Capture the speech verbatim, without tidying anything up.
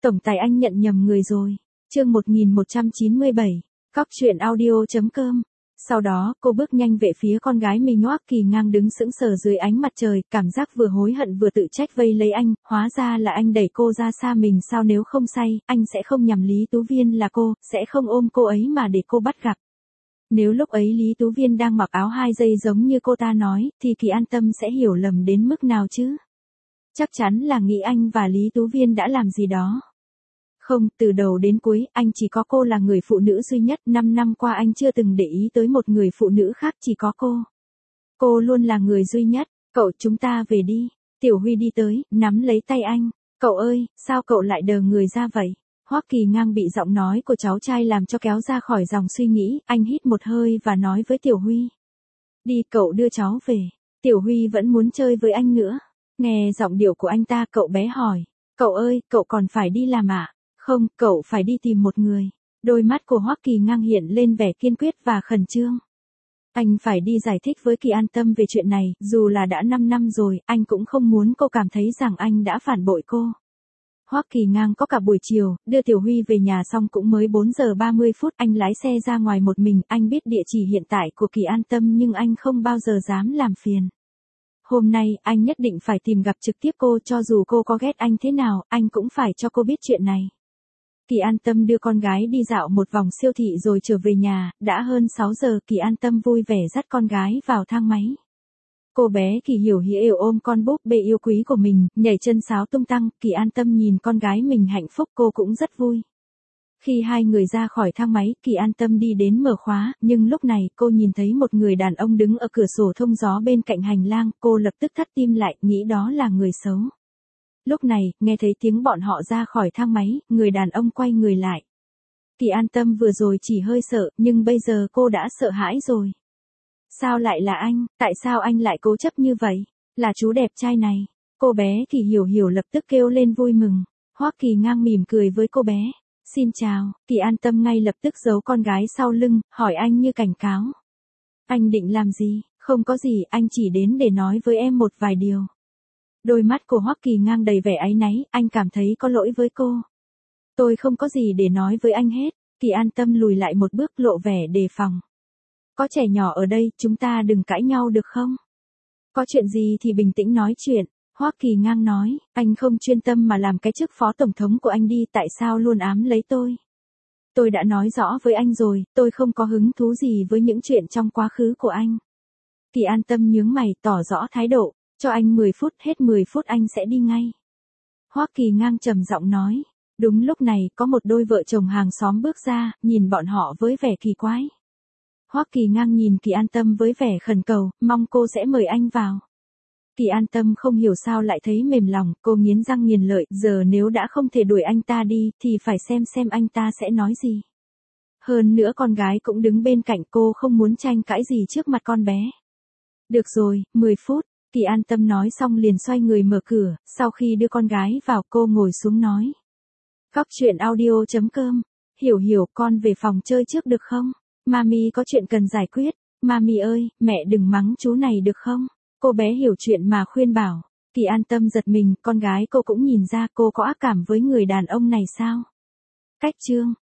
Tổng tài anh nhận nhầm người rồi. Chương một nghìn một trăm chín mươi bảy, cóc truyện audio.com. Sau đó, cô bước nhanh về phía con gái mình. Hoắc Kỳ Ngang đứng sững sờ dưới ánh mặt trời, cảm giác vừa hối hận vừa tự trách vây lấy anh, hóa ra là anh đẩy cô ra xa mình sao, nếu không say, anh sẽ không nhầm Lý Tú Viên là cô, sẽ không ôm cô ấy mà để cô bắt gặp. Nếu lúc ấy Lý Tú Viên đang mặc áo hai dây giống như cô ta nói, thì Kỳ An Tâm sẽ hiểu lầm đến mức nào chứ? Chắc chắn là nghĩ anh và Lý Tú Viên đã làm gì đó. Không, từ đầu đến cuối, anh chỉ có cô là người phụ nữ duy nhất, năm năm qua anh chưa từng để ý tới một người phụ nữ khác, chỉ có cô. Cô luôn là người duy nhất. Cậu, chúng ta về đi. Tiểu Huy đi tới, nắm lấy tay anh. Cậu ơi, sao cậu lại đờ người ra vậy? Hoắc Kỳ Ngang bị giọng nói của cháu trai làm cho kéo ra khỏi dòng suy nghĩ, anh hít một hơi và nói với Tiểu Huy. Đi, cậu đưa cháu về. Tiểu Huy vẫn muốn chơi với anh nữa. Nghe giọng điệu của anh ta, cậu bé hỏi. Cậu ơi, cậu còn phải đi làm ạ? À? Không, cậu phải đi tìm một người. Đôi mắt của Hoắc Kỳ Ngang hiện lên vẻ kiên quyết và khẩn trương. Anh phải đi giải thích với Kỳ An Tâm về chuyện này, dù là đã năm năm rồi, anh cũng không muốn cô cảm thấy rằng anh đã phản bội cô. Hoắc Kỳ Ngang có cả buổi chiều, đưa Tiểu Huy về nhà xong cũng mới bốn giờ ba mươi phút, anh lái xe ra ngoài một mình, anh biết địa chỉ hiện tại của Kỳ An Tâm nhưng anh không bao giờ dám làm phiền. Hôm nay, anh nhất định phải tìm gặp trực tiếp cô, cho dù cô có ghét anh thế nào, anh cũng phải cho cô biết chuyện này. Kỳ An Tâm đưa con gái đi dạo một vòng siêu thị rồi trở về nhà, đã hơn sáu giờ, Kỳ An Tâm vui vẻ dắt con gái vào thang máy. Cô bé Kỳ Hiểu Hiểu ôm con búp bê yêu quý của mình, nhảy chân sáo tung tăng, Kỳ An Tâm nhìn con gái mình hạnh phúc, cô cũng rất vui. Khi hai người ra khỏi thang máy, Kỳ An Tâm đi đến mở khóa, nhưng lúc này cô nhìn thấy một người đàn ông đứng ở cửa sổ thông gió bên cạnh hành lang, cô lập tức thắt tim lại, nghĩ đó là người xấu. Lúc này, nghe thấy tiếng bọn họ ra khỏi thang máy, người đàn ông quay người lại. Kỳ An Tâm vừa rồi chỉ hơi sợ, nhưng bây giờ cô đã sợ hãi rồi. Sao lại là anh, tại sao anh lại cố chấp như vậy? Là chú đẹp trai này. Cô bé Kỳ Hiểu Hiểu lập tức kêu lên vui mừng. Hoắc Kỳ Ngang mỉm cười với cô bé. Xin chào, Kỳ An Tâm ngay lập tức giấu con gái sau lưng, hỏi anh như cảnh cáo. Anh định làm gì? Không có gì, anh chỉ đến để nói với em một vài điều. Đôi mắt của Hoắc Kỳ Ngang đầy vẻ áy náy, anh cảm thấy có lỗi với cô. Tôi không có gì để nói với anh hết. Kỳ An Tâm lùi lại một bước, lộ vẻ đề phòng. Có trẻ nhỏ ở đây, chúng ta đừng cãi nhau được không? Có chuyện gì thì bình tĩnh nói chuyện. Hoắc Kỳ Ngang nói, anh không chuyên tâm mà làm cái chức phó tổng thống của anh đi, tại sao luôn ám lấy tôi? Tôi đã nói rõ với anh rồi, tôi không có hứng thú gì với những chuyện trong quá khứ của anh. Kỳ An Tâm nhướng mày, tỏ rõ thái độ, cho anh mười phút, hết mười phút anh sẽ đi ngay. Hoắc Kỳ Ngang trầm giọng nói, đúng lúc này, có một đôi vợ chồng hàng xóm bước ra, nhìn bọn họ với vẻ kỳ quái. Hoắc Kỳ Ngang nhìn Kỳ An Tâm với vẻ khẩn cầu, mong cô sẽ mời anh vào. Kỳ An Tâm không hiểu sao lại thấy mềm lòng, cô nghiến răng nghiến lợi, giờ nếu đã không thể đuổi anh ta đi, thì phải xem xem anh ta sẽ nói gì. Hơn nữa con gái cũng đứng bên cạnh, cô không muốn tranh cãi gì trước mặt con bé. Được rồi, mười phút, Kỳ An Tâm nói xong liền xoay người mở cửa, sau khi đưa con gái vào cô ngồi xuống nói. Cóc truyện audio.com, Hiểu Hiểu, con về phòng chơi trước được không? Mami có chuyện cần giải quyết. Mami ơi, mẹ đừng mắng chú này được không? Cô bé hiểu chuyện mà khuyên bảo. Kỳ An Tâm giật mình, con gái cô cũng nhìn ra cô có ác cảm với người đàn ông này sao? Cách chương.